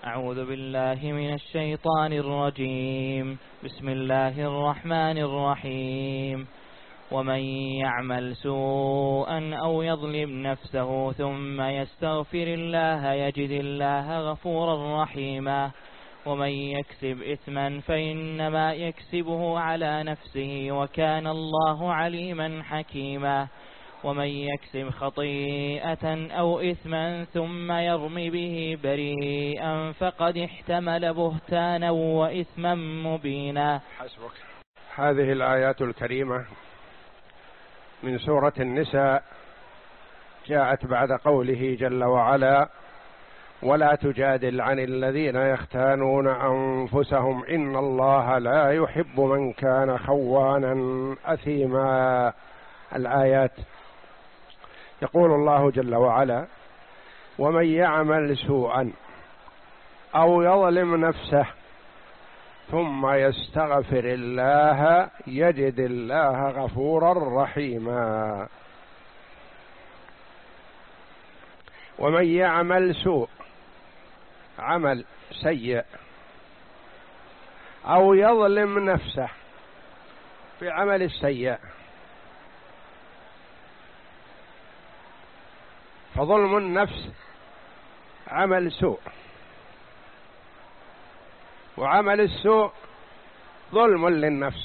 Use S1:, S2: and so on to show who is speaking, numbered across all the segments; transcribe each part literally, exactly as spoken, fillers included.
S1: أعوذ بالله من الشيطان الرجيم. بسم الله الرحمن الرحيم. ومن يعمل سوءا أو يظلم نفسه ثم يستغفر الله يجد الله غفورا رحيما. ومن يكسب إثما فإنما يكسبه على نفسه وكان الله عليما حكيما. ومن يكسب خطيئة أو إثما ثم يرم به بريئا فقد احتمل بهتانا وإثما مبينا.
S2: حسبك. هذه الآيات الكريمة من سورة النساء جاءت بعد قوله جل وعلا: ولا تجادل عن الذين يختانون أنفسهم إن الله لا يحب من كان خوانا أثيما. الآيات. يقول الله جل وعلا: ومن يعمل سوءا أو يظلم نفسه ثم يستغفر الله يجد الله غفورا رحيما. ومن يعمل سوء، عمل سيء، أو يظلم نفسه في عمل السيء، فظلم النفس عمل سوء، وعمل السوء ظلم للنفس.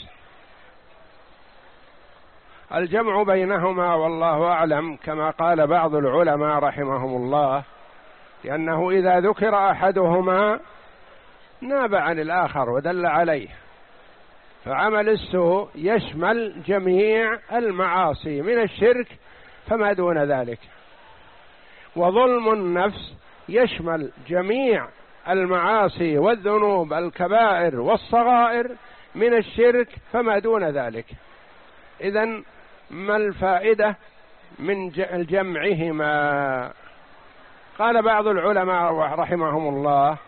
S2: الجمع بينهما والله أعلم كما قال بعض العلماء رحمهم الله، لأنه إذا ذكر أحدهما ناب عن الآخر ودل عليه، فعمل السوء يشمل جميع المعاصي من الشرك فما دون ذلك، وظلم النفس يشمل جميع المعاصي والذنوب الكبائر والصغائر من الشرك فما دون ذلك. إذن ما الفائدة من جمعهما؟ قال بعض العلماء رحمهم الله: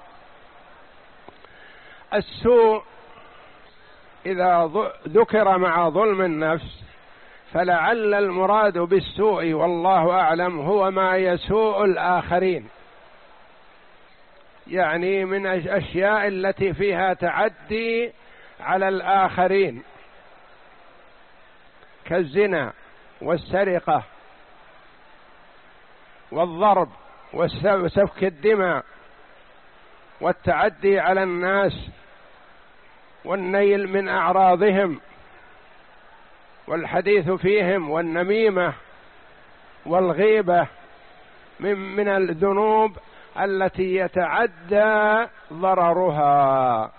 S2: السوء إذا ذكر مع ظلم النفس فلعل المراد بالسوء والله أعلم هو ما يسوء الآخرين، يعني من الأشياء التي فيها تعدي على الآخرين كالزنا والسرقة والضرب وسفك الدماء والتعدي على الناس والنيل من أعراضهم والحديث فيهم والنميمة والغيبة من من الذنوب التي يتعدى ضررها.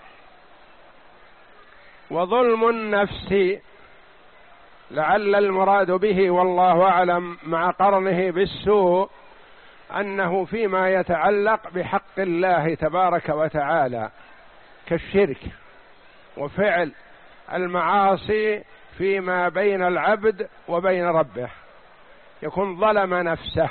S2: وظلم النفس لعل المراد به والله أعلم مع قرنه بالسوء أنه فيما يتعلق بحق الله تبارك وتعالى كالشرك وفعل المعاصي فيما بين العبد وبين ربه، يكون ظلم نفسه.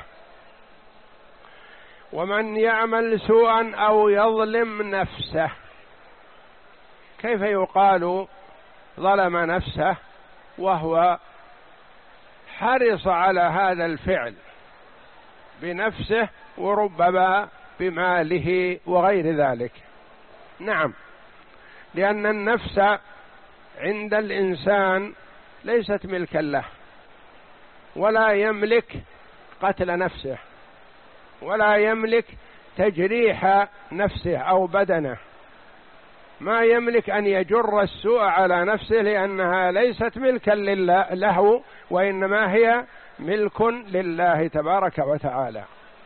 S2: ومن يعمل سوءا أو يظلم نفسه، كيف يقال ظلم نفسه وهو حرص على هذا الفعل بنفسه وربما بماله وغير ذلك؟ نعم، لأن النفس عند الإنسان ليست ملكا له، ولا يملك قتل نفسه، ولا يملك تجريح نفسه أو بدنه، ما يملك أن يجر السوء على نفسه لأنها ليست ملكا لله له، وإنما هي ملك لله تبارك وتعالى.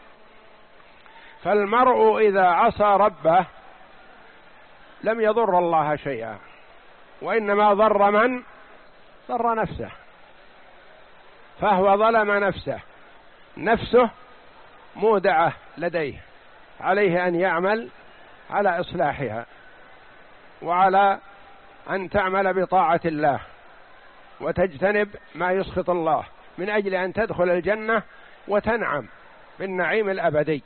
S2: فالمرء إذا عصى ربه لم يضر الله شيئا، وإنما ضر من؟ ضر نفسه، فهو ظلم نفسه، نفسه مودعة لديه، عليه أن يعمل على إصلاحها وعلى أن تعمل بطاعة الله وتجتنب ما يسخط الله من أجل أن تدخل الجنة وتنعم بالنعيم الأبدي.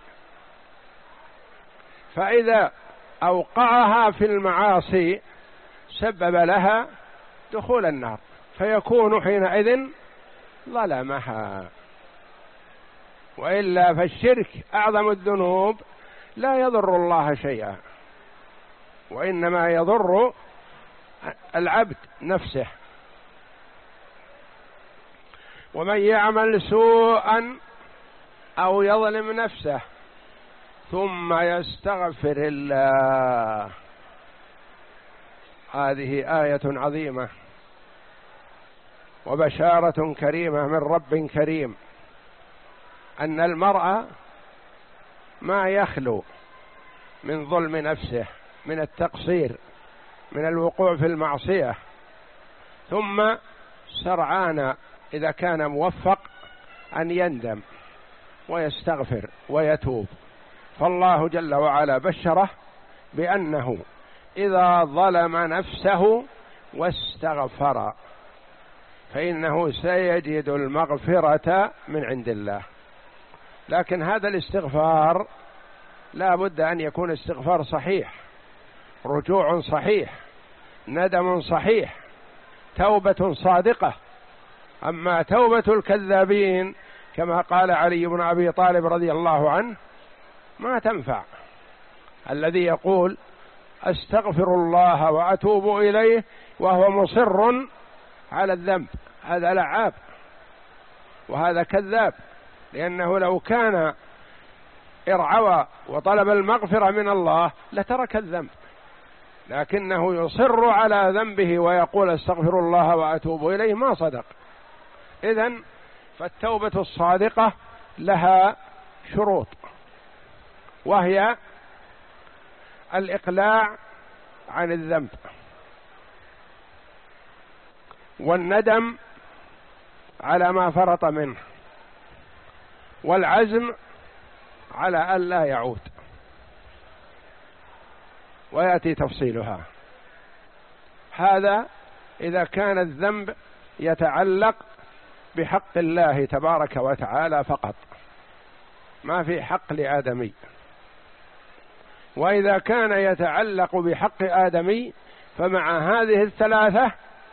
S2: فإذا أوقعها في المعاصي سبب لها دخول النار، فيكون حينئذ ظلمها. وإلا فالشرك أعظم الذنوب، لا يضر الله شيئا، وإنما يضر العبد نفسه. ومن يعمل سوءا أو يظلم نفسه ثم يستغفر الله. هذه آية عظيمة وبشارة كريمة من رب كريم، أن المرء ما يخلو من ظلم نفسه، من التقصير، من الوقوع في المعصية، ثم سرعان إذا كان موفق أن يندم ويستغفر ويتوب. فالله جل وعلا بشره بأنه إذا ظلم نفسه واستغفر فإنه سيجد المغفرة من عند الله. لكن هذا الاستغفار لا بد أن يكون استغفار صحيح، رجوع صحيح، ندم صحيح، توبة صادقة. أما توبة الكذابين كما قال علي بن أبي طالب رضي الله عنه ما تنفع. الذي يقول أستغفر الله وأتوب إليه وهو مصر على الذنب هذا لعاب وهذا كذاب، لأنه لو كان ارعوى وطلب المغفرة من الله لترك الذنب، لكنه يصر على ذنبه ويقول استغفر الله وأتوب إليه ما صدق. إذن فالتوبة الصادقة لها شروط، وهي الإقلاع عن الذنب، والندم على ما فرط منه، والعزم على ألا يعود، ويأتي تفصيلها. هذا إذا كان الذنب يتعلق بحق الله تبارك وتعالى فقط، ما في حق لآدمي. وإذا كان يتعلق بحق آدمي فمع هذه الثلاثة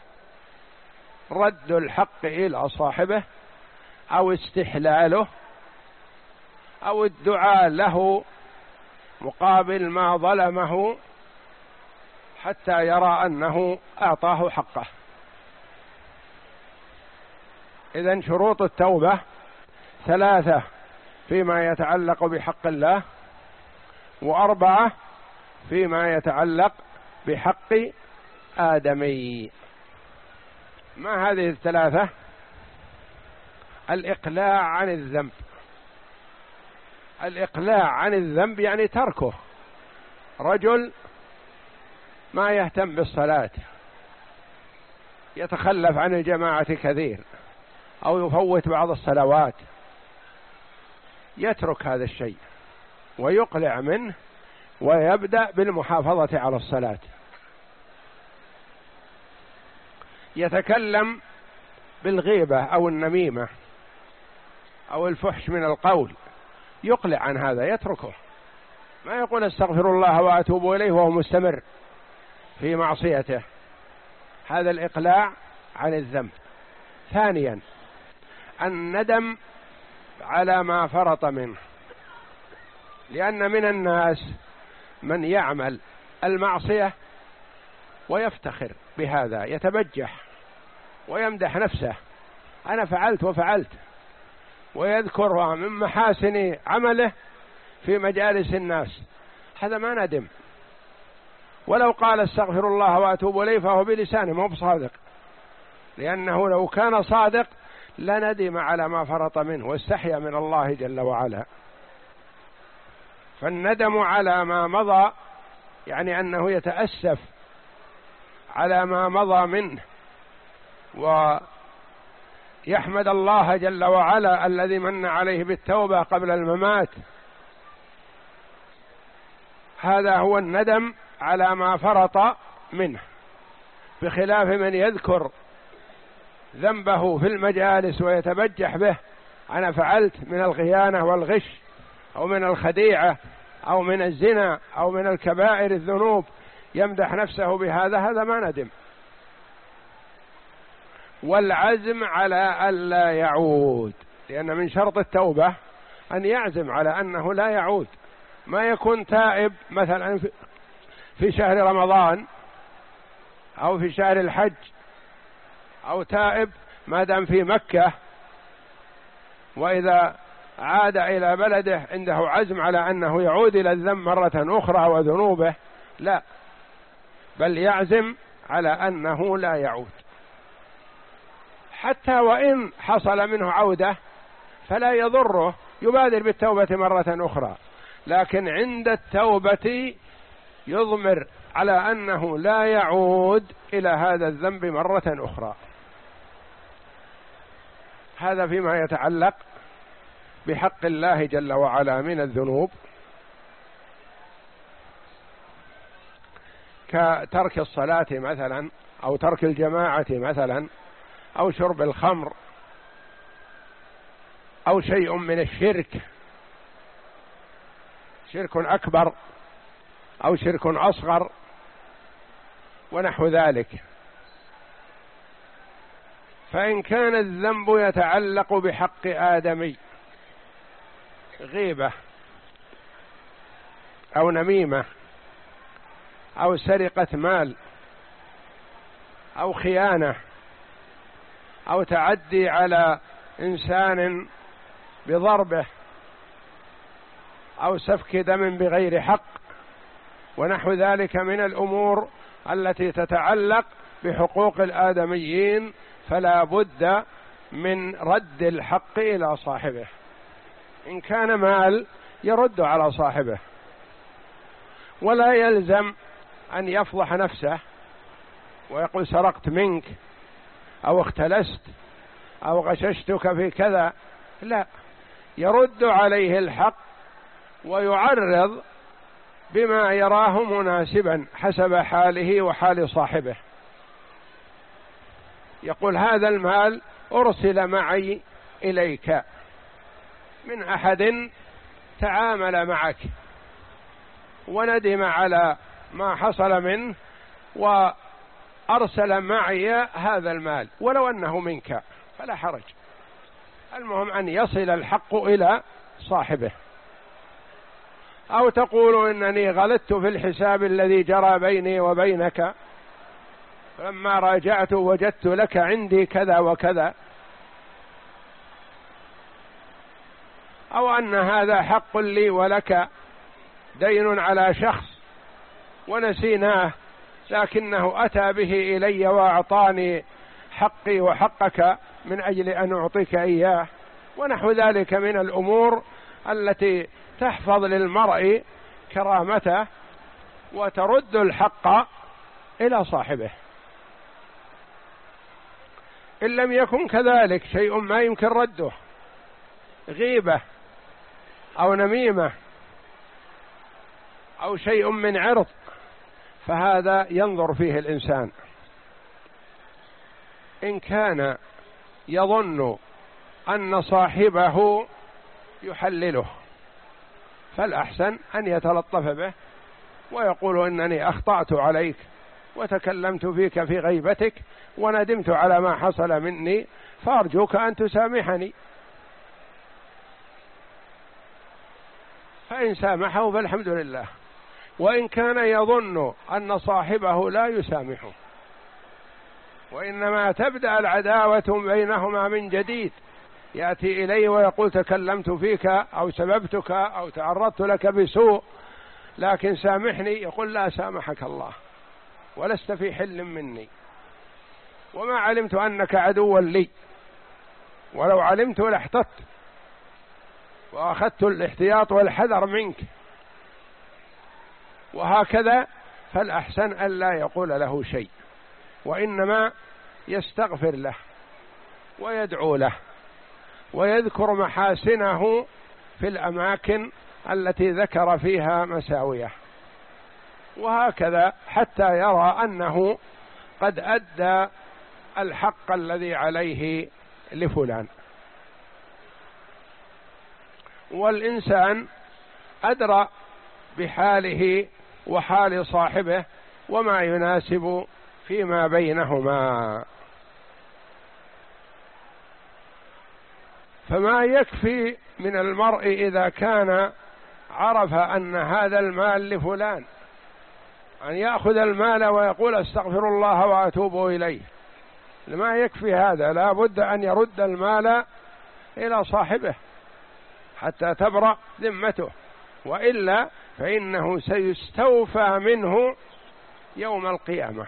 S2: رد الحق إلى صاحبه أو استحلاله أو الدعاء له مقابل ما ظلمه حتى يرى أنه أعطاه حقه. إذن شروط التوبة ثلاثة فيما يتعلق بحق الله، وأربعة فيما يتعلق بحق آدمي. ما هذه الثلاثة؟ الإقلاع عن الذنب. الإقلاع عن الذنب يعني تركه. رجل ما يهتم بالصلاة، يتخلف عن الجماعة كثير أو يفوت بعض الصلوات، يترك هذا الشيء ويقلع منه ويبدأ بالمحافظة على الصلاة. يتكلم بالغيبة أو النميمة أو الفحش من القول، يقلع عن هذا يتركه، ما يقول استغفر الله وأتوب إليه وهو مستمر في معصيته. هذا الإقلاع عن الذنب. ثانيا الندم على ما فرط منه، لأن من الناس من يعمل المعصية ويفتخر بهذا، يتبجح ويمدح نفسه، أنا فعلت وفعلت، ويذكر من محاسن عمله في مجالس الناس. هذا ما ندم، ولو قال استغفر الله وأتوب إليه فهو بلسانه مو بصادق، لأنه لو كان صادق لندم على ما فرط منه واستحيا من الله جل وعلا. فالندم على ما مضى يعني أنه يتأسف على ما مضى منه ويحمد الله جل وعلا الذي من عليه بالتوبة قبل الممات. هذا هو الندم على ما فرط منه، بخلاف من يذكر ذنبه في المجالس ويتبجح به، أنا فعلت من الخيانة والغش أو من الخديعة أو من الزنا أو من الكبائر الذنوب، يمدح نفسه بهذا، هذا ما ندم. والعزم على ألا يعود، لأن من شرط التوبة أن يعزم على أنه لا يعود، ما يكون تائب مثلا في شهر رمضان أو في شهر الحج، أو تائب ما دام في مكة، وإذا عاد إلى بلده عنده عزم على أنه يعود إلى الذنب مرة أخرى وذنوبه، لا، بل يعزم على أنه لا يعود، حتى وإن حصل منه عودة فلا يضره، يبادر بالتوبة مرة أخرى، لكن عند التوبة يضمر على أنه لا يعود إلى هذا الذنب مرة أخرى. هذا فيما يتعلق بحق الله جل وعلا من الذنوب، كترك الصلاة مثلا، أو ترك الجماعة مثلا، أو شرب الخمر، أو شيء من الشرك، شرك أكبر أو شرك أصغر ونحو ذلك. فإن كان الذنب يتعلق بحق آدمي، غيبة أو نميمة أو سرقة مال أو خيانة أو تعدي على إنسان بضربه أو سفك دم بغير حق ونحو ذلك من الأمور التي تتعلق بحقوق الآدميين، فلا بد من رد الحق إلى صاحبه. إن كان مال يرد على صاحبه، ولا يلزم أن يفضح نفسه ويقول سرقت منك أو اختلست أو غششتك في كذا، لا، يرد عليه الحق ويعرض بما يراه مناسبا حسب حاله وحال صاحبه. يقول هذا المال أرسل معي إليك من أحد تعامل معك وندم على ما حصل منه وأرسل معي هذا المال ولو أنه منك، فلا حرج، المهم أن يصل الحق إلى صاحبه. أو تقول إنني غلطت في الحساب الذي جرى بيني وبينك، فلما راجعت وجدت لك عندي كذا وكذا، أو أن هذا حق لي ولك دين على شخص ونسيناه لكنه أتى به إلي وأعطاني حقي وحقك من أجل أن أعطيك إياه، ونحو ذلك من الأمور التي تحفظ للمرء كرامته وترد الحق إلى صاحبه. إن لم يكن كذلك شيء ما يمكن رده، غيبة أو نميمة أو شيء من عرض، فهذا ينظر فيه الإنسان. إن كان يظن أن صاحبه يحلله فالأحسن أن يتلطف به ويقول إنني أخطأت عليك وتكلمت فيك في غيبتك وندمت على ما حصل مني، فأرجوك أن تسامحني. فإن سامحه فالحمد لله. وإن كان يظن أن صاحبه لا يسامحه وإنما تبدأ العداوة بينهما من جديد، يأتي إليه ويقول تكلمت فيك أو سببتك أو تعرضت لك بسوء لكن سامحني، يقول لا سامحك الله ولست في حل مني وما علمت أنك عدوا لي، ولو علمت لاحتطت وأخذت الاحتياط والحذر منك، وهكذا. فالأحسن ألا يقول له شيء، وإنما يستغفر له ويدعو له ويذكر محاسنه في الأماكن التي ذكر فيها مساويه، وهكذا حتى يرى أنه قد أدى الحق الذي عليه لفلان. والإنسان أدرى بحاله وحال صاحبه وما يناسب فيما بينهما، فما يكفي من المرء إذا كان عرف أن هذا المال لفلان، أن يأخذ المال ويقول استغفر الله وأتوب إليه، ما يكفي هذا، لا بد أن يرد المال إلى صاحبه حتى تبرأ ذمته، وإلا فإنه سيستوفى منه يوم القيامة،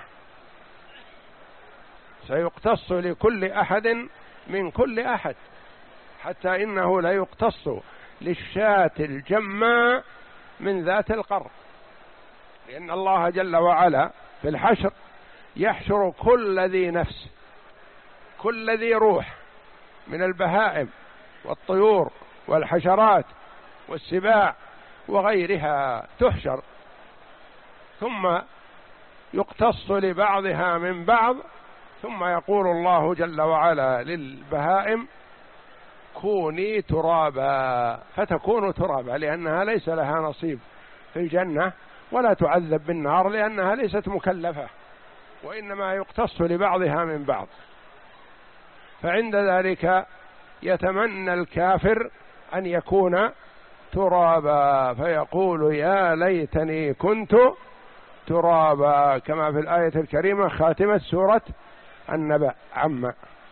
S2: سيقتص لكل أحد من كل أحد، حتى إنه لا يقتص للشاة الجماء من ذات القرن، لأن الله جل وعلا في الحشر يحشر كل ذي نفس، كل ذي روح من البهائم والطيور والحشرات والسباع وغيرها تحشر، ثم يقتص لبعضها من بعض، ثم يقول الله جل وعلا للبهائم كوني ترابا، فتكون ترابا، لأنها ليس لها نصيب في الجنة ولا تعذب بالنار لأنها ليست مكلفة، وإنما يقتص لبعضها من بعض. فعند ذلك يتمنى الكافر أن يكون ترابا، فيقول يا ليتني كنت ترابا، كما في الآية الكريمة خاتمة سورة النبأ عما.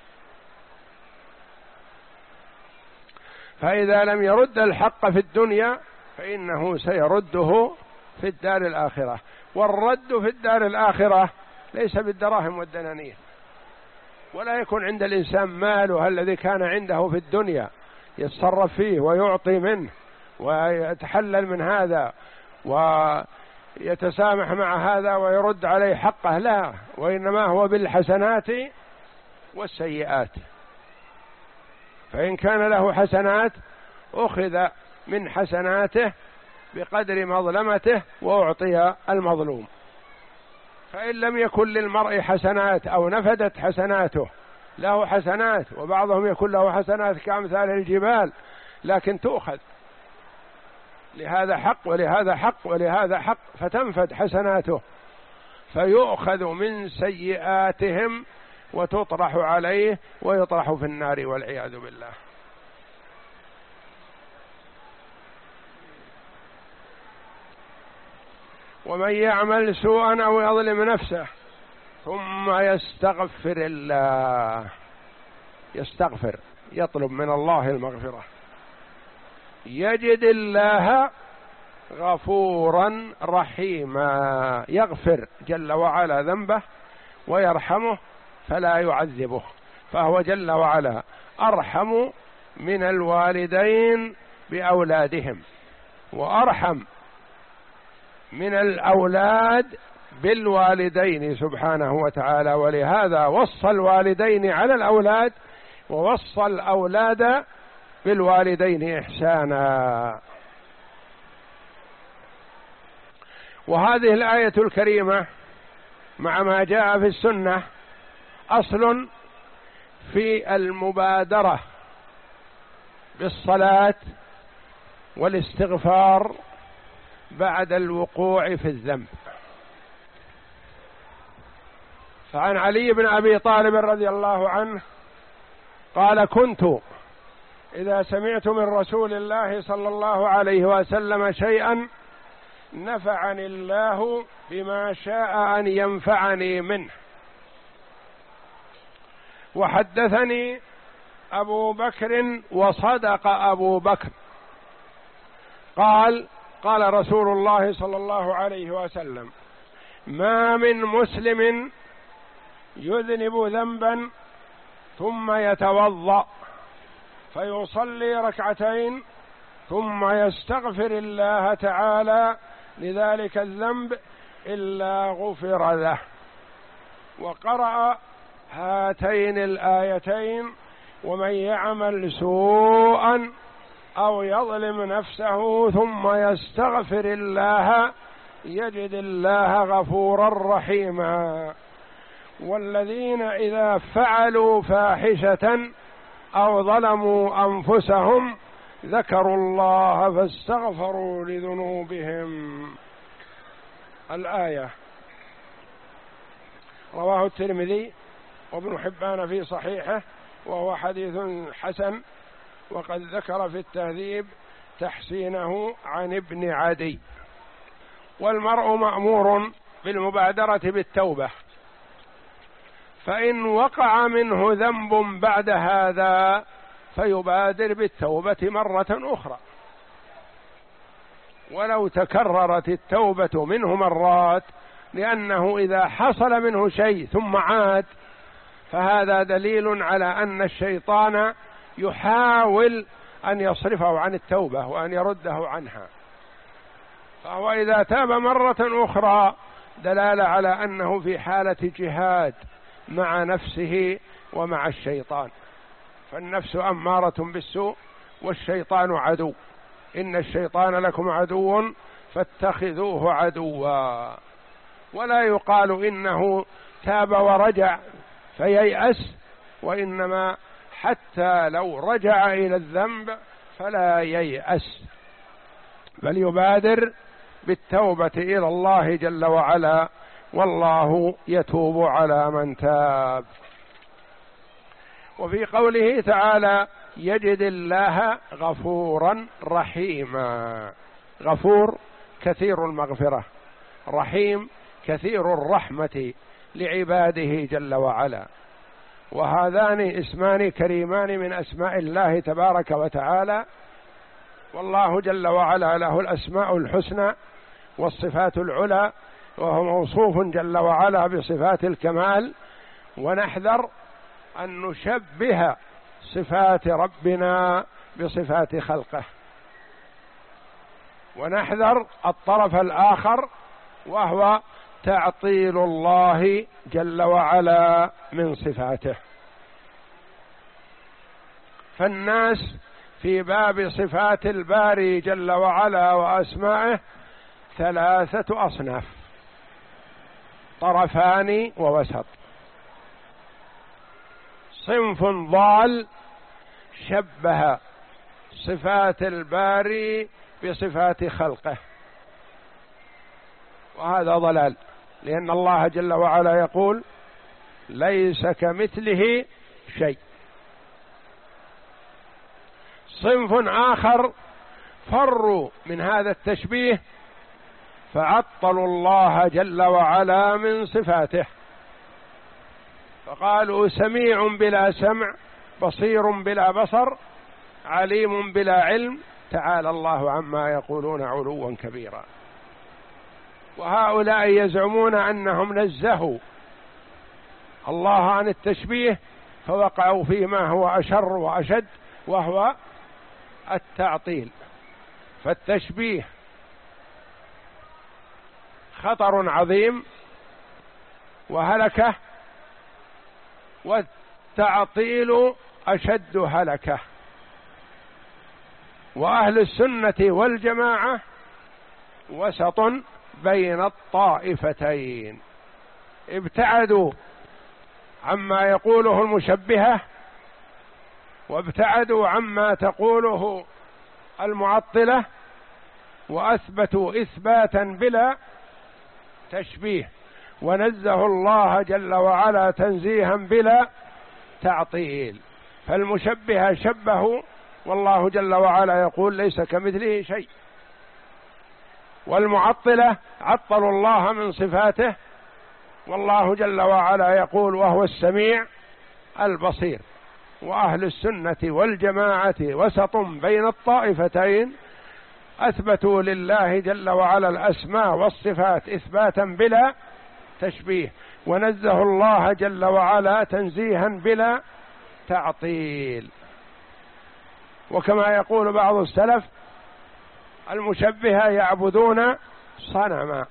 S2: فإذا لم يرد الحق في الدنيا فإنه سيرده في الدار الآخرة، والرد في الدار الآخرة ليس بالدراهم والدنانير، ولا يكون عند الإنسان ماله الذي كان عنده في الدنيا يتصرف فيه ويعطي منه ويتحلل من هذا ويتسامح مع هذا ويرد عليه حقه، لا، وإنما هو بالحسنات والسيئات. فإن كان له حسنات أخذ من حسناته بقدر مظلمته وأعطي المظلوم، فإن لم يكن للمرء حسنات أو نفدت حسناته، له حسنات وبعضهم يكون له حسنات كأمثال الجبال لكن تؤخذ، لهذا حق ولهذا حق ولهذا حق، فتنفد حسناته فيؤخذ من سيئاتهم وتطرح عليه ويطرح في النار والعياذ بالله. ومن يعمل سوءا أو يظلم نفسه ثم يستغفر الله، يستغفر يطلب من الله المغفرة، يجد الله غفورا رحيما، يغفر جل وعلا ذنبه ويرحمه فلا يعذبه، فهو جل وعلا أرحم من الوالدين بأولادهم وأرحم من الأولاد بالوالدين سبحانه وتعالى، ولهذا وصى الوالدين على الأولاد ووصى الأولاد بالوالدين إحسانا. وهذه الآية الكريمة مع ما جاء في السنة أصل في المبادرة بالصلاة والاستغفار بعد الوقوع في الذنب. فعن علي بن أبي طالب رضي الله عنه قال كنت إذا سمعت من رسول الله صلى الله عليه وسلم شيئا نفعني الله بما شاء أن ينفعني منه. وحدثني أبو بكر وصدق أبو بكر قال قال رسول الله صلى الله عليه وسلم ما من مسلم يذنب ذنبا ثم يتوضأ فيصلي ركعتين ثم يستغفر الله تعالى لذلك الذنب إلا غفر له. وقرأ هاتين الآيتين ومن يعمل سوءا أو يظلم نفسه ثم يستغفر الله يجد الله غفورا رحيما. والذين إذا فعلوا فاحشة أو ظلموا أنفسهم ذكروا الله فاستغفروا لذنوبهم. الآية رواه الترمذي وابن حبان في صحيحه وهو حديث حسن، وقد ذكر في التهذيب تحسينه عن ابن عدي. والمرء مأمور بالمبادرة بالتوبة، فإن وقع منه ذنب بعد هذا فيبادر بالتوبة مرة أخرى، ولو تكررت التوبة منه مرات، لأنه إذا حصل منه شيء ثم عاد فهذا دليل على أن الشيطان يحاول أن يصرفه عن التوبة وأن يرده عنها، فهو إذا تاب مرة أخرى دلالة على أنه في حالة جهاد مع نفسه ومع الشيطان، فالنفس أمارة بالسوء والشيطان عدو، إن الشيطان لكم عدو فاتخذوه عدوا. ولا يقال إنه تاب ورجع فييأس، وإنما حتى لو رجع إلى الذنب فلا ييأس، بل يبادر بالتوبة إلى الله جل وعلا، والله يتوب على من تاب. وفي قوله تعالى يجد الله غفورا رحيما، غفور كثير المغفرة، رحيم كثير الرحمة لعباده جل وعلا، وهذان اسمان كريمان من أسماء الله تبارك وتعالى، والله جل وعلا له الأسماء الحسنى والصفات العلى، وهو موصوف جل وعلا بصفات الكمال، ونحذر أن نشبه صفات ربنا بصفات خلقه، ونحذر الطرف الآخر وهو تعطيل الله جل وعلا من صفاته. فالناس في باب صفات الباري جل وعلا وأسمائه ثلاثة أصناف، طرفان ووسط. صنف ضال شبه صفات الباري بصفات خلقه، وهذا ضلال، لأن الله جل وعلا يقول ليس كمثله شيء. صنف آخر فروا من هذا التشبيه فعطلوا الله جل وعلا من صفاته، فقالوا سميع بلا سمع، بصير بلا بصر، عليم بلا علم، تعالى الله عما يقولون علوا كبيرا. وهؤلاء يزعمون أنهم نزهوا الله عن التشبيه فوقعوا فيما هو أشر وأشد، وهو التعطيل. فالتشبيه خطر عظيم وهلكة، والتعطيل أشد هلكة. وأهل السنة والجماعة وسط بين الطائفتين، ابتعدوا عما يقوله المشبهة، وابتعدوا عما تقوله المعطلة، وأثبتوا إثباتا بلا تشبيه، ونزه الله جل وعلا تنزيها بلا تعطيل. فالمشبهة شبهوا والله جل وعلا يقول ليس كمثله شيء، والمعطلة عطلوا الله من صفاته والله جل وعلا يقول وهو السميع البصير. وأهل السنة والجماعة وسط بين الطائفتين، أثبتوا لله جل وعلا الأسماء والصفات إثباتا بلا تشبيه، ونزه الله جل وعلا تنزيها بلا تعطيل. وكما يقول بعض السلف المشبهة يعبدون صنما،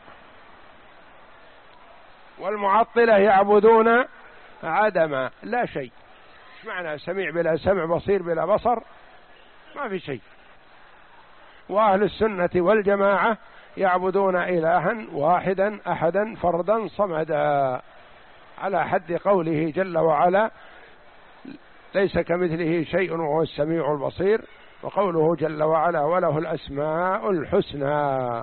S2: والمعطلة يعبدون عدما، لا شيء. ايش معنى سميع بلا سمع، بصير بلا بصر؟ ما في شيء. وأهل السنة والجماعة يعبدون إلها واحدا أحدا فردا صمدا، على حد قوله جل وعلا ليس كمثله شيء وهو السميع البصير، وقوله جل وعلا وله الأسماء الحسنى.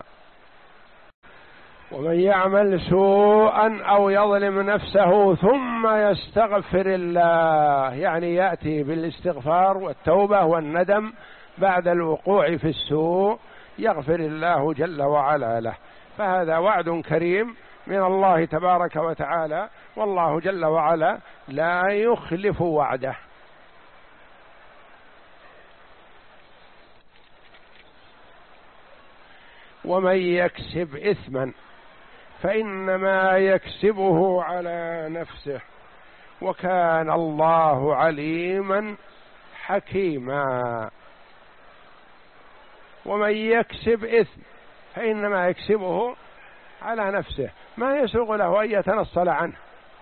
S2: ومن يعمل سوءا أو يظلم نفسه ثم يستغفر الله، يعني يأتي بالاستغفار والتوبة والندم بعد الوقوع في السوء يغفر الله جل وعلا له. فهذا وعد كريم من الله تبارك وتعالى، والله جل وعلا لا يخلف وعده. ومن يكسب إثما فإنما يكسبه على نفسه وكان الله عليما حكيما. ومن يكسب إثم فإنما يكسبه على نفسه، ما يسوغ له أن يتنصل عنه،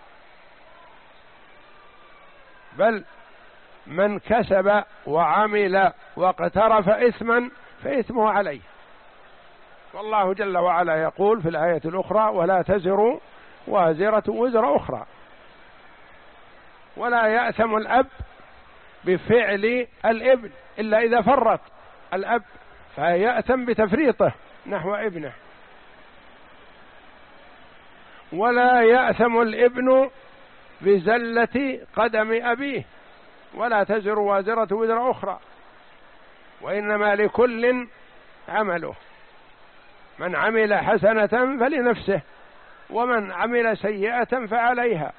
S2: بل من كسب وعمل واقترف إثما فإثمه عليه. والله جل وعلا يقول في الآية الأخرى: ولا تزر وازرة وزر أخرى. ولا يأثم الأب بفعل الابن إلا إذا فرط الأب، فيأثم بتفريطه نحو ابنه. ولا يأثم الابن بزلة قدم أبيه، ولا تزر وازرة وزر أخرى، وإنما لكل عمله، من عمل حسنة فلنفسه ومن عمل سيئة فعليها.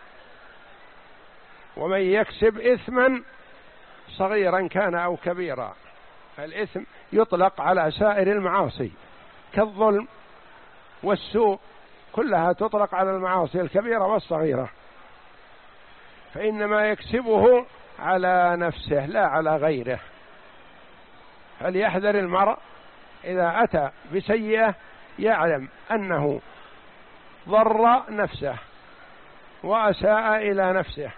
S2: ومن يكسب إثما صغيرا كان أو كبيرا، فالإثم يطلق على سائر المعاصي كالظلم والسوء، كلها تطلق على المعاصي الكبيرة والصغيرة، فإنما يكسبه على نفسه لا على غيره. فليحذر المرء إذا أتى بسيئة يعلم أنه ضر نفسه وأساء إلى نفسه،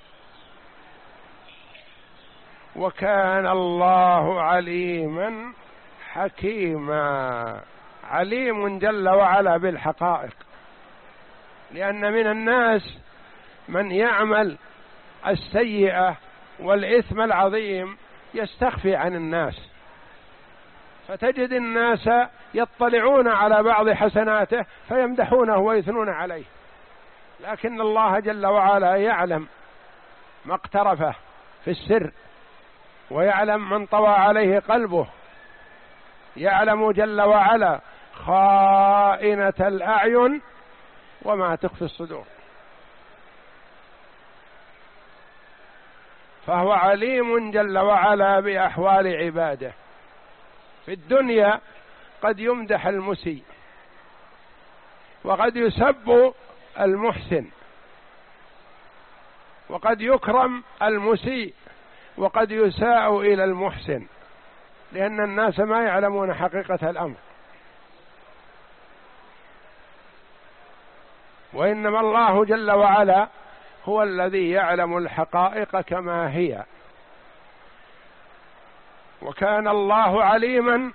S2: وكان الله عليما حكيما. عليم جل وعلا بالحقائق، لأن من الناس من يعمل السيئة والإثم العظيم يستخفي عن الناس، فتجد الناس يطلعون على بعض حسناته فيمدحونه ويثنون عليه، لكن الله جل وعلا يعلم ما اقترفه في السر، ويعلم من طوى عليه قلبه، يعلم جل وعلا خائنة الأعين وما تخفي الصدور. فهو عليم جل وعلا بأحوال عباده. في الدنيا قد يمدح المسيء، وقد يسب المحسن، وقد يكرم المسيء، وقد يساء إلى المحسن، لأن الناس ما يعلمون حقيقة الأمر. وإنما الله جل وعلا هو الذي يعلم الحقائق كما هي. وكان الله عليما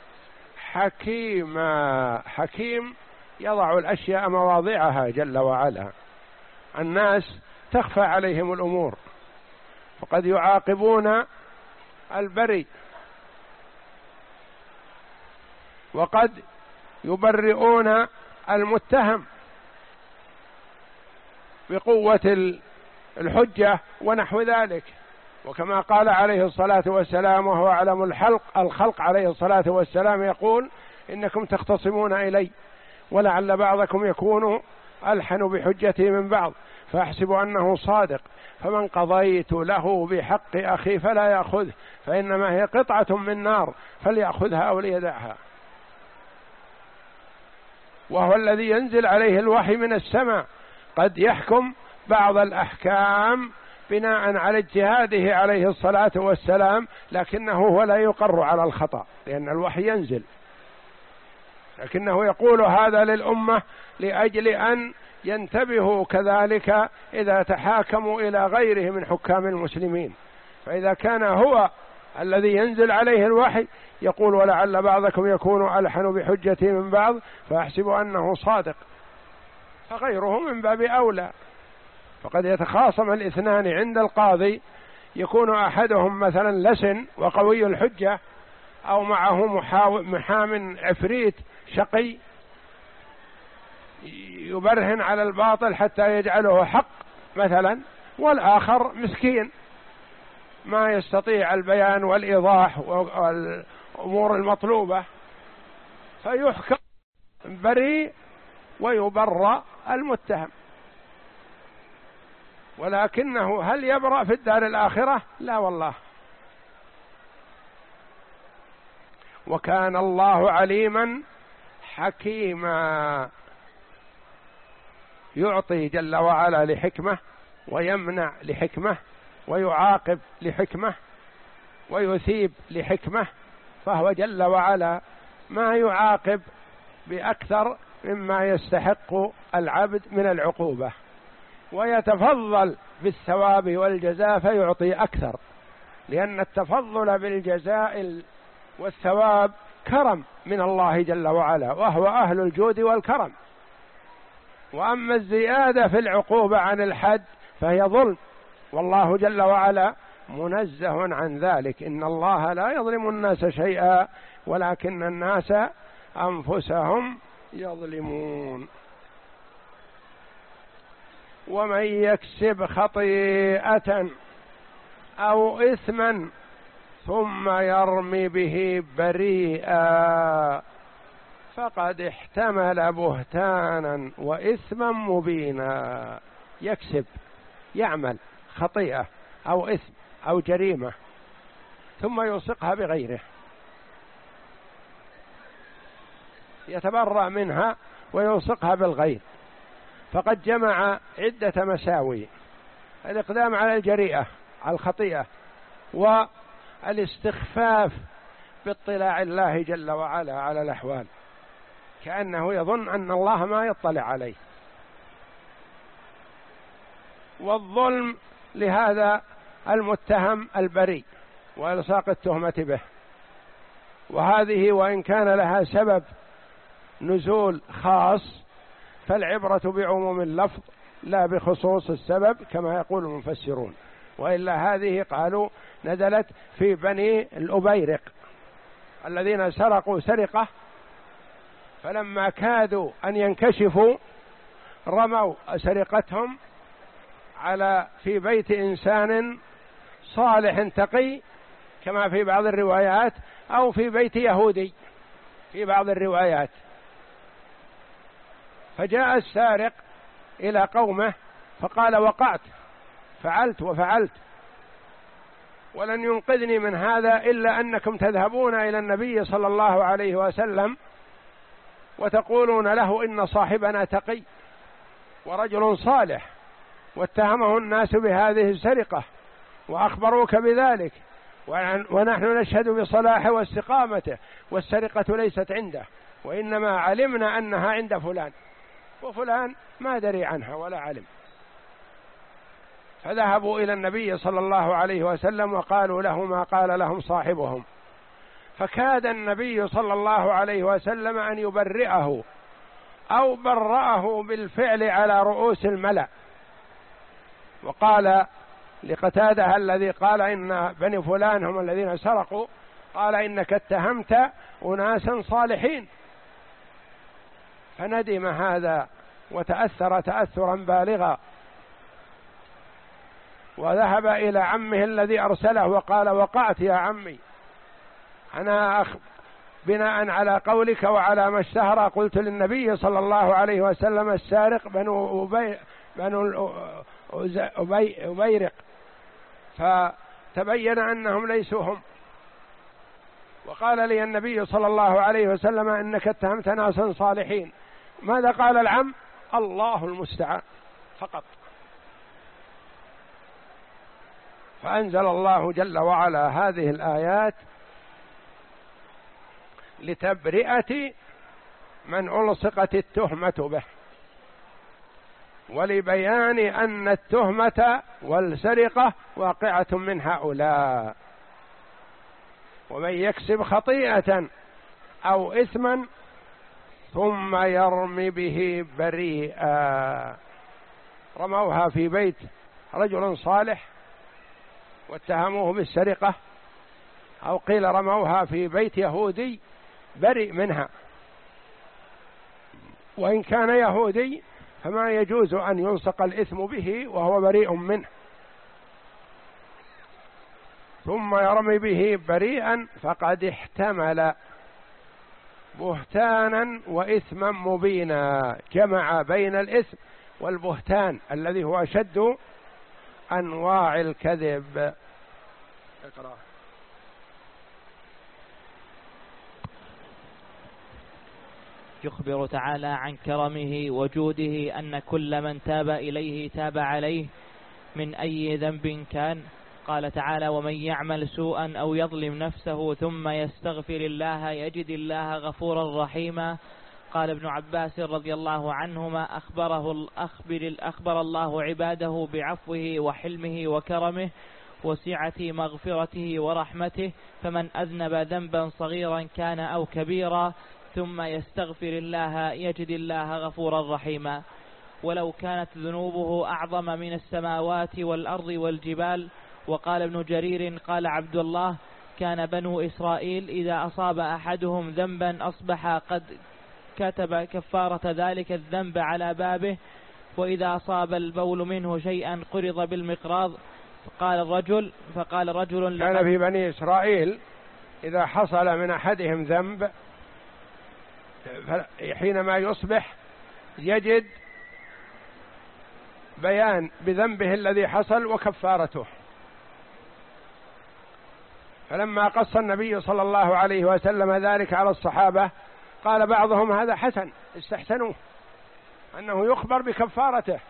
S2: حكيما. حكيم يضع الأشياء مواضعها جل وعلا. الناس تخفى عليهم الأمور، فقد يعاقبون البري، وقد يبرئون المتهم بقوة الحجة ونحو ذلك. وكما قال عليه الصلاة والسلام وهو أعلم الخلق الخلق عليه الصلاة والسلام يقول: إنكم تختصمون إلي ولعل بعضكم يكون ألحن بحجتي من بعض، فأحسب أنه صادق، فمن قضيت له بحق أخي فلا يأخذه، فإنما هي قطعة من نار فليأخذها أو ليدعها. وهو الذي ينزل عليه الوحي من السماء، قد يحكم بعض الأحكام بناء على اجتهاده عليه الصلاة والسلام، لكنه هو لا يقر على الخطأ لأن الوحي ينزل، لكنه يقول هذا للأمة لأجل أن ينتبهوا كذلك إذا تحاكموا إلى غيره من حكام المسلمين. فإذا كان هو الذي ينزل عليه الوحي يقول: ولعل بعضكم يكون ألحن بحجتي من بعض، فأحسب أنه صادق، فغيره من باب أولى. فقد يتخاصم الاثنان عند القاضي، يكون أحدهم مثلا لسن وقوي الحجة، أو معه محام عفريت شقي يبرهن على الباطل حتى يجعله حق مثلا، والآخر مسكين ما يستطيع البيان والإيضاح والأمور المطلوبة، فيحكم بريء ويبرأ المتهم. ولكنه هل يبرأ في الدار الآخرة؟ لا والله. وكان الله عليما حكيما، يعطي جل وعلا لحكمة، ويمنع لحكمة، ويعاقب لحكمة، ويثيب لحكمة، فهو جل وعلا ما يعاقب بأكثر مما يستحق العبد من العقوبة، ويتفضل بالثواب والجزاء فيعطي أكثر، لأن التفضل بالجزاء والثواب كرم من الله جل وعلا، وهو أهل الجود والكرم. وأما الزيادة في العقوبة عن الحد فهي ظلم، والله جل وعلا منزه عن ذلك. إن الله لا يظلم الناس شيئا ولكن الناس أنفسهم يظلمون. ومن يكسب خطيئة أو إثما ثم يرمي به بريئا فقد احتمل بهتانا وإثما مبينا. يكسب، يعمل خطيئة أو إثم أو جريمة ثم يلصقها بغيره، يتبرأ منها ويلصقها بالغير، فقد جمع عدة مساوي: الإقدام على الجريئة، على الخطيئة، والاستخفاف باطلاع الله جل وعلا على الأحوال، كأنه يظن أن الله ما يطلع عليه، والظلم لهذا المتهم البريء وإلصاق التهمة به. وهذه وإن كان لها سبب نزول خاص فالعبرة بعموم اللفظ لا بخصوص السبب كما يقول المفسرون، وإلا هذه قالوا نزلت في بني الأبيرق الذين سرقوا سرقة، فلما كادوا أن ينكشفوا رموا سرقتهم على في بيت إنسان صالح تقي كما في بعض الروايات، أو في بيت يهودي في بعض الروايات. فجاء السارق إلى قومه فقال: وقعت، فعلت وفعلت، ولن ينقذني من هذا إلا أنكم تذهبون إلى النبي صلى الله عليه وسلم وتقولون له إن صاحبنا تقي ورجل صالح، واتهمه الناس بهذه السرقة وأخبروك بذلك، ونحن نشهد بصلاحه واستقامته، والسرقة ليست عنده، وإنما علمنا أنها عند فلان، وفلان ما دري عنها ولا علم. فذهبوا إلى النبي صلى الله عليه وسلم وقالوا له ما قال لهم صاحبهم، فكاد النبي صلى الله عليه وسلم أن يبرئه أو برأه بالفعل على رؤوس الملأ، وقال لقتادة الذي قال إن بني فلان هم الذين سرقوا، قال: إنك اتهمت أناسا صالحين. فندم هذا وتأثر تأثرا بالغا، وذهب إلى عمه الذي أرسله وقال: وقعت يا عمي، أنا أخ بناء على قولك وعلى ما اشتهر قلت للنبي صلى الله عليه وسلم السارق بنو أبي بنو أبي أبيرق، فتبين أنهم ليسوا هم، وقال لي النبي صلى الله عليه وسلم إنك اتهمت ناسا صالحين. ماذا قال العم؟ الله المستعان فقط. فأنزل الله جل وعلا هذه الآيات لتبرئة من ألصقت التهمة به، ولبيان أن التهمة والسرقة واقعة من هؤلاء. ومن يكسب خطيئة أو إثما ثم يرمي به بريئا، رموها في بيت رجل صالح واتهموه بالسرقة، أو قيل رموها في بيت يهودي بريء منها، وإن كان يهودي فما يجوز أن يلصق الإثم به وهو بريء منه. ثم يرمي به بريئا فقد احتمل بهتانا وإثما مبينا، جمع بين الإثم والبهتان الذي هو أشد أنواع الكذب. اقرأ.
S1: يخبر تعالى عن كرمه وجوده أن كل من تاب إليه تاب عليه من أي ذنب كان. قال تعالى: ومن يعمل سوءا أو يظلم نفسه ثم يستغفر الله يجد الله غفورا رحيما. قال ابن عباس رضي الله عنهما: أخبره أخبر, أخبر الله عباده بعفوه وحلمه وكرمه وسعة مغفرته ورحمته، فمن أذنب ذنبا صغيرا كان أو كبيرا ثم يستغفر الله يجد الله غفورا رحيما. ولو كانت ذنوبه أعظم من السماوات والأرض والجبال. وقال ابن جرير قال عبد الله: كان بنو إسرائيل إذا أصاب أحدهم ذنبا أصبح قد كتب كفارة ذلك الذنب على بابه، وإذا أصاب البول منه شيئا قرض بالمقراض. فقال الرجل فقال رجل
S2: كان في بني إسرائيل إذا حصل من أحدهم ذنب حينما يصبح يجد بيان بذنبه الذي حصل وكفارته. فلما قص النبي صلى الله عليه وسلم ذلك على الصحابة قال بعضهم: هذا حسن، استحسنوه أنه يخبر بكفارته.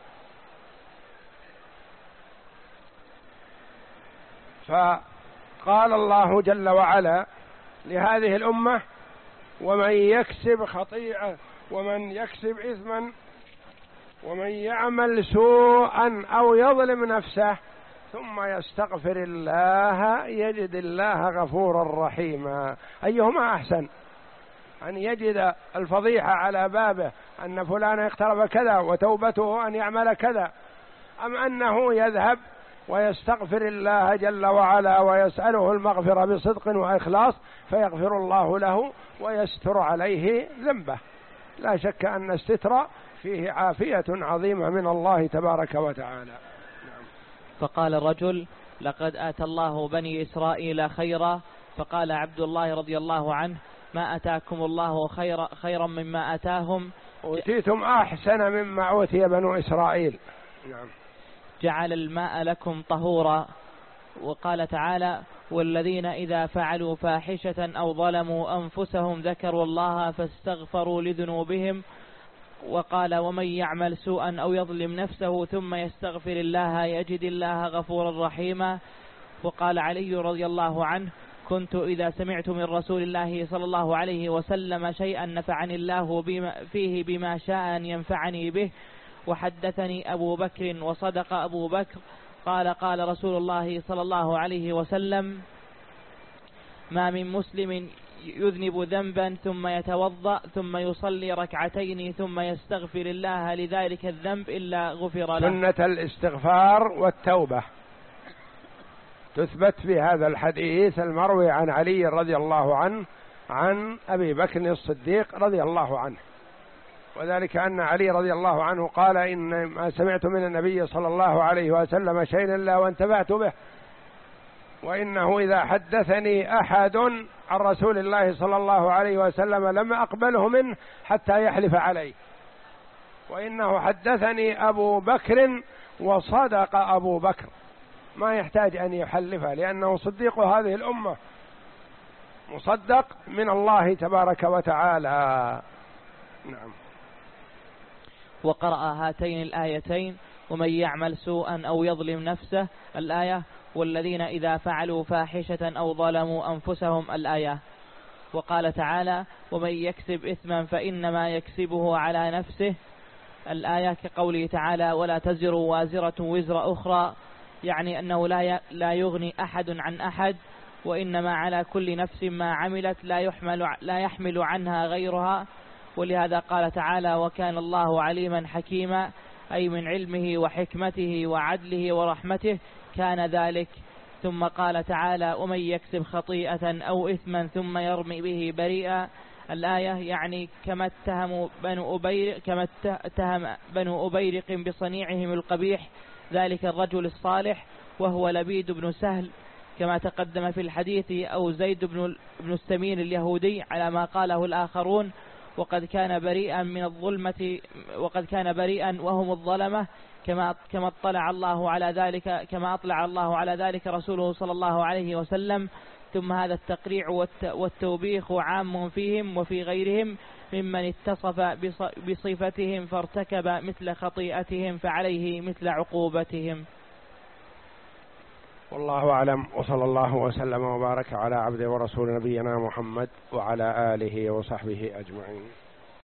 S2: فقال الله جل وعلا لهذه الأمة: ومن يكسب خطيئة ومن يكسب إثما ومن يعمل سوءا أو يظلم نفسه ثم يستغفر الله يجد الله غفورا رحيما. أيهما أحسن؟ أن يجد الفضيحة على بابه أن فلان اقترب كذا وتوبته أن يعمل كذا، أم أنه يذهب ويستغفر الله جل وعلا ويسأله المغفرة بصدق وإخلاص فيغفر الله له ويستر عليه ذنبه؟ لا شك أن الستر فيه عافية عظيمة من الله تبارك وتعالى.
S1: فقال الرجل: لقد آتى الله بني إسرائيل خيرا. فقال عبد الله رضي الله عنه: ما أتاكم الله خيرا, خيرا مما أتاهم،
S2: أوتيتم أحسن مما أوتي بنو إسرائيل. نعم.
S1: جعل الماء لكم طهورا. وقال تعالى: والذين إذا فعلوا فاحشة أو ظلموا أنفسهم ذكروا الله فاستغفروا لذنوبهم. وقال: ومن يعمل سوءا أو يظلم نفسه ثم يستغفر الله يجد الله غفورا رحيما. وقال علي رضي الله عنه: كنت إذا سمعت من رسول الله صلى الله عليه وسلم شيئا نفعني الله بما فيه بما شاء أن ينفعني به، وحدثني أبو بكر وصدق أبو بكر. قال: قال رسول الله صلى الله عليه وسلم: ما من مسلم يذنب ذنبا ثم يتوضأ ثم يصلي ركعتين ثم يستغفر الله لذلك الذنب إلا غفر له.
S2: سنة الاستغفار والتوبة تثبت في هذا الحديث المروي عن علي رضي الله عنه عن أبي بكر الصديق رضي الله عنه، وذلك أن علي رضي الله عنه قال: إن ما سمعت من النبي صلى الله عليه وسلم شيئا إلا وانتبهت به، وإنه إذا حدثني أحد عن رسول الله صلى الله عليه وسلم لم أقبله منه حتى يحلف عليه، وإنه حدثني أبو بكر وصدق أبو بكر، ما يحتاج أن يحلف لأنه صديق هذه الأمة مصدق من الله تبارك وتعالى. نعم.
S1: وقرأ هاتين الآيتين: ومن يعمل سوءا أو يظلم نفسه الآية، والذين إذا فعلوا فاحشة أو ظلموا أنفسهم الآية. وقال تعالى: ومن يكسب إثما فإنما يكسبه على نفسه الآية، كقوله تعالى: ولا تزر وازرة وزر أخرى، يعني أنه لا لا يغني أحد عن أحد، وإنما على كل نفس ما عملت لا يحمل لا يحمل عنها غيرها. ولهذا قال تعالى: وكان الله عليما حكيما، أي من علمه وحكمته وعدله ورحمته كان ذلك. ثم قال تعالى: ومن يكسب خطيئة أو إثما ثم يرمي به بريئا الآية، يعني كما اتهم بنو أبيرق كما اتهم بنو أبيرق بصنيعهم القبيح ذلك الرجل الصالح وهو لبيد بن سهل، كما تقدم في الحديث، أو زيد بن بن السمين اليهودي على ما قاله الآخرون، وقد كان بريئا من الظلمة وقد كان بريئا وهم الظلمة، كما كما اطلع الله على ذلك كما أطلع الله على ذلك رسوله صلى الله عليه وسلم. ثم هذا التقريع والتوبيخ عام فيهم وفي غيرهم ممن اتصف بصفتهم فارتكب مثل خطيئتهم فعليه مثل عقوبتهم.
S2: والله أعلم، وصلى الله وسلم وبارك على عبده ورسول نبينا محمد وعلى آله وصحبه أجمعين.